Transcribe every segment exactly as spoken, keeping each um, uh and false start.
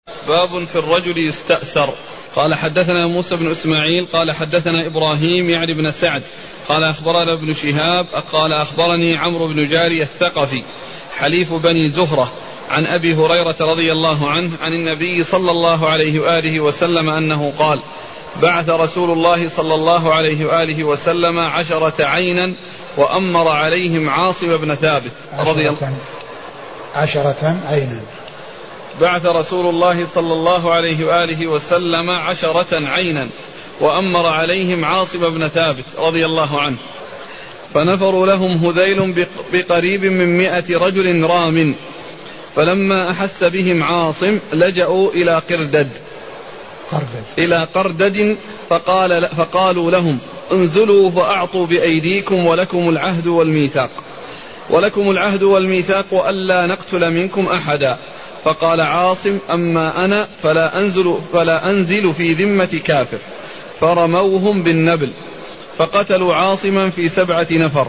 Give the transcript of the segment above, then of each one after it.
باب في الرجل يستأسر. قال حدثنا موسى بن إسماعيل قال حدثنا إبراهيم يعني بن سعد قال أخبرنا ابن شهاب قال أخبرني عمرو بن جاري الثقفي حليف بني زهرة عن أبي هريرة رضي الله عنه عن النبي صلى الله عليه وآله وسلم أنه قال: بعث رسول الله صلى الله عليه وآله وسلم عشرة عينا وأمر عليهم عاصم بن ثابت رضي الله عنه. عشرة عينا. بعث رسول الله صلى الله عليه وآله وسلم عشرة عينا وأمر عليهم عاصم بن ثابت رضي الله عنه، فنفروا لهم هذيل بقريب من مئة رجل رام، فلما أحس بهم عاصم لجأوا إلى قردد قردد إلى قردد فقال فقالوا لهم: انزلوا فأعطوا بأيديكم ولكم العهد والميثاق ولكم العهد والميثاق ألا نقتل منكم أحدا. فقال عاصم: أما أنا فلا أنزل, فلا أنزل في ذمة كافر. فرموهم بالنبل فقتلوا عاصما في سبعة نفر،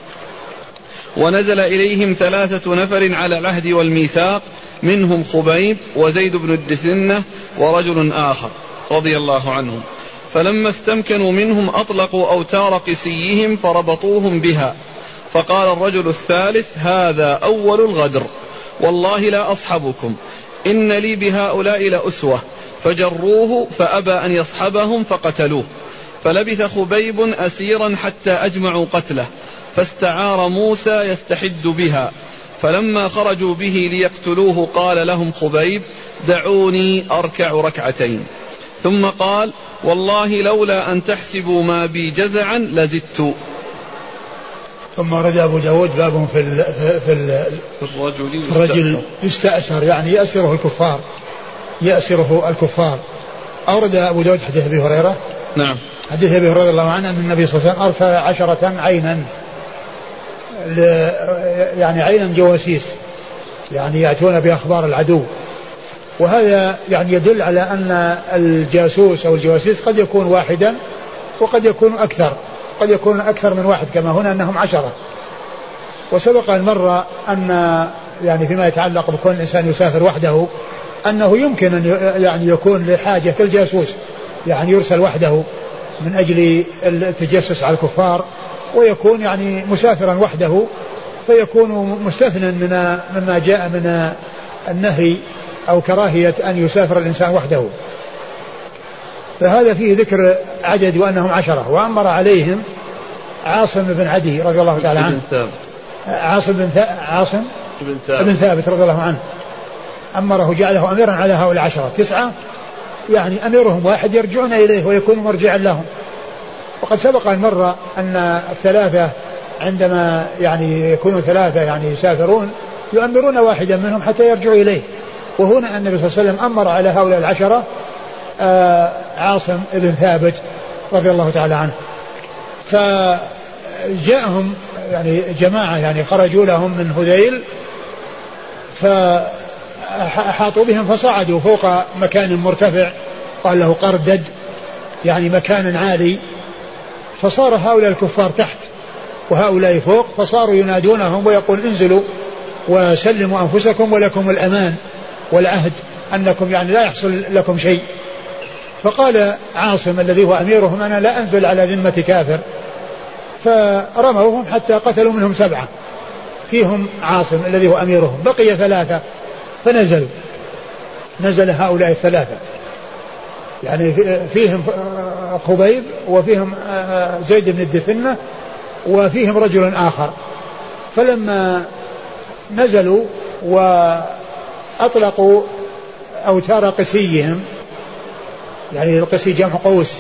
ونزل إليهم ثلاثة نفر على العهد والميثاق، منهم خبيب وزيد بن الدثنة ورجل آخر رضي الله عنهم، فلما استمكنوا منهم أطلقوا أوتار قسيهم فربطوهم بها. فقال الرجل الثالث: هذا أول الغدر، والله لا أصحبكم، إن لي بهؤلاء لأسوة. فجروه فأبى أن يصحبهم فقتلوه، فلبث خبيب أسيرا حتى أجمعوا قتله، فاستعار موسى يستحد بها، فلما خرجوا به ليقتلوه قال لهم خبيب: دعوني أركع ركعتين. ثم قال: والله لولا أن تحسبوا ما بي جزعا لزدت. ثم رد أبو داود باب في ال في, ال في الرجل يستأسر، يعني يأسره الكفار يأسره الكفار. أورد أبو داود حديث أبي هريرة. نعم. حديث أبي هريرة الله عنه أن النبي صلى الله عليه وسلم أرسل عشرة عينا، يعني عينا جواسيس، يعني يأتون بأخبار العدو. وهذا يعني يدل على أن الجاسوس أو الجواسيس قد يكون واحدا وقد يكون أكثر، قد يكون أكثر من واحد، كما هنا أنهم عشرة. وسبق المرة أن يعني فيما يتعلق بكون الإنسان يسافر وحده أنه يمكن أن يعني يكون لحاجة الجاسوس، يعني يرسل وحده من أجل التجسس على الكفار، ويكون يعني مسافرا وحده فيكون مستثنى من مما جاء من النهي أو كراهية أن يسافر الإنسان وحده. فهذا فيه ذكر عدد وأنهم عشرة. وأمر عليهم عاصم بن عدي رضي الله تعالى عنه، عاصم بن ثابت عاصم بن ثابت رضي الله عنه، أمره جعله أميرا على هؤلاء العشرة. تسعة يعني أميرهم واحد يرجعون إليه ويكون مرجعا لهم. وقد سبق المرة أن الثلاثة عندما يعني يكونوا ثلاثة يعني يسافرون يؤمرون واحدا منهم حتى يرجعوا إليه. وهنا النبي صلى الله عليه وسلم أمر على هؤلاء العشرة آه عاصم بن ثابت رضي الله تعالى عنه. فجاءهم يعني جماعة يعني خرجوا لهم من هذيل، فأحاطوا بهم فصعدوا فوق مكان مرتفع قال له قردد، يعني مكان عالي، فصار هؤلاء الكفار تحت وهؤلاء فوق، فصاروا ينادونهم ويقول: انزلوا وسلموا أنفسكم ولكم الأمان والعهد أنكم يعني لا يحصل لكم شيء. فقال عاصم الذي هو أميرهم: أنا لا أنزل على ذمة كافر. فرموهم حتى قتلوا منهم سبعة، فيهم عاصم الذي هو أميرهم، بقي ثلاثة فنزلوا، نزل هؤلاء الثلاثة، يعني فيهم خبيب وفيهم زيد بن الدثنة وفيهم رجل آخر. فلما نزلوا وأطلقوا أوتار قسيهم، يعني القسي جمع قوس،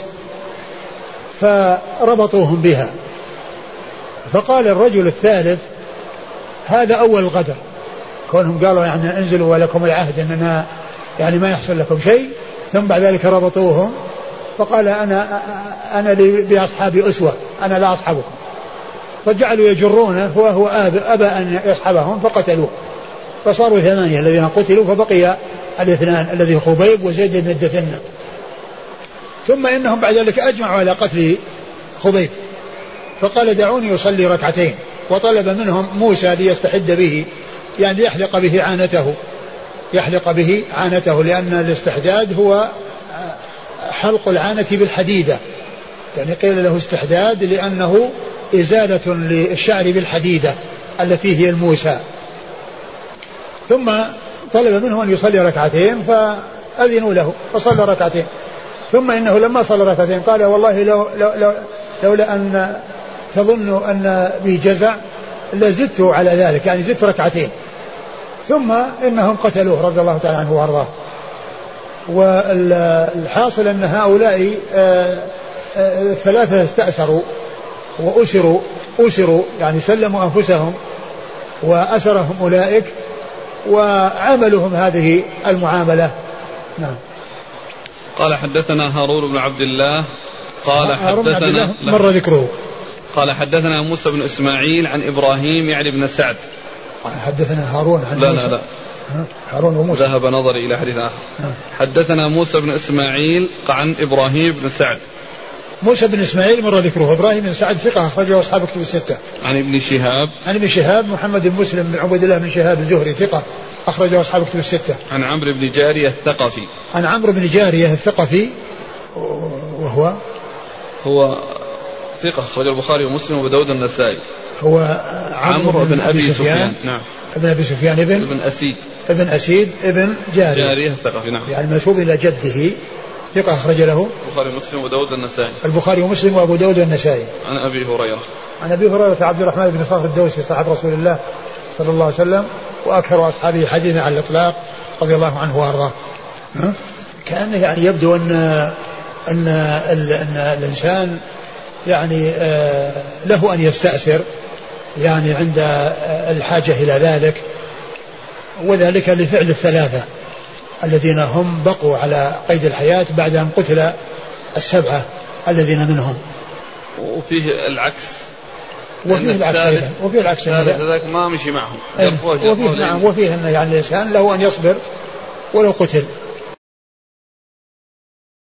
فربطوهم بها. فقال الرجل الثالث: هذا أول الغدر، كونهم قالوا يعني انزلوا ولكم العهد أننا يعني ما يحصل لكم شيء، ثم بعد ذلك ربطوهم. فقال: أنا أنا بأصحابي أسوة، أنا لا أصحبكم. فجعلوا يجرونه وهو أبى أن يصحبهم فقتلوه، فصاروا ثمانية الذين قتلوا، فبقي الاثنان الذي خبيب وزيد بن الدثنة. ثم إنهم بعد ذلك أجمعوا على قتل خبيب، فقال: دعوني يصلي ركعتين. وطلب منهم موسى ليستحد به، يعني ليحلق به عانته، يحلق به عانته، لأن الاستحداد هو حلق العانة بالحديدة، يعني قيل له استحداد لأنه إزالة للشعر بالحديدة التي هي الموسى. ثم طلب منه أن يصلي ركعتين فأذنوا له فصلى ركعتين، ثم إنه لما صلى ركعتين قال والله لو لو لو لولا أن تظن أن بي جزع لزدت على ذلك، يعني زدت ركعتين. ثم إنهم قتلوه رضي الله تعالى عنه وارضاه. والحاصل أن هؤلاء ثلاثة استأسروا وأسروا أسروا يعني سلموا أنفسهم وأسرهم أولئك وعاملهم هذه المعاملة. نعم. قال حدثنا هارون بن عبد الله قال حدثنا مر ذكره. قال حدثنا موسى بن إسماعيل عن إبراهيم يعني بن سعد. حدثنا هارون عن لا لا لا هارون وموسى ذهب نظري إلى حديث آخر. حدثنا موسى بن إسماعيل عن إبراهيم بن سعد. موسى بن إسماعيل مر ذكره. إبراهيم بن سعد ثقة أخرجه أصحاب كتب الستة. عن ابن شهاب عن ابن شهاب محمد بن مسلم بن عبد الله بن شهاب الزهري ثقة أخرجه أصحاب كتب الستة. عن عمرو بن جارية الثقفي. عن عمرو بن جارية الثقفي وهو هو ثقة أخرجه البخاري ومسلم وأبو داود النسائي. هو عمرو بن أبي سفيان, سفيان. نعم. ابن أبي سفيان ابن ابن أسيد ابن أسيد ابن جارية جارية الثقفي. نعم. يعني منسوب إلى جده ثقة أخرج له البخاري ومسلم وأبو داود النسائي. البخاري ومسلم وأبو داود النسائي. عن أبي هريرة عن أبي هريرة عبد الرحمن بن صخر الدوسي صاحب رسول الله صلى الله عليه وسلم وأكثر أصحابه حديثا على الإطلاق رضي الله عنه وأرضاه. كأنه يعني يبدو أن أن, أن الإنسان يعني له أن يستأثر يعني عند الحاجة إلى ذلك، وذلك لفعل الثلاثة الذين هم بقوا على قيد الحياة بعد أن قتل السبعة الذين منهم. وفيه العكس وفيه العكس أيضا وفيه العكس ذلك ما مشي معهم. وفيه نعم وفيه أن يعني الإنسان له أن يصبر ولو قتل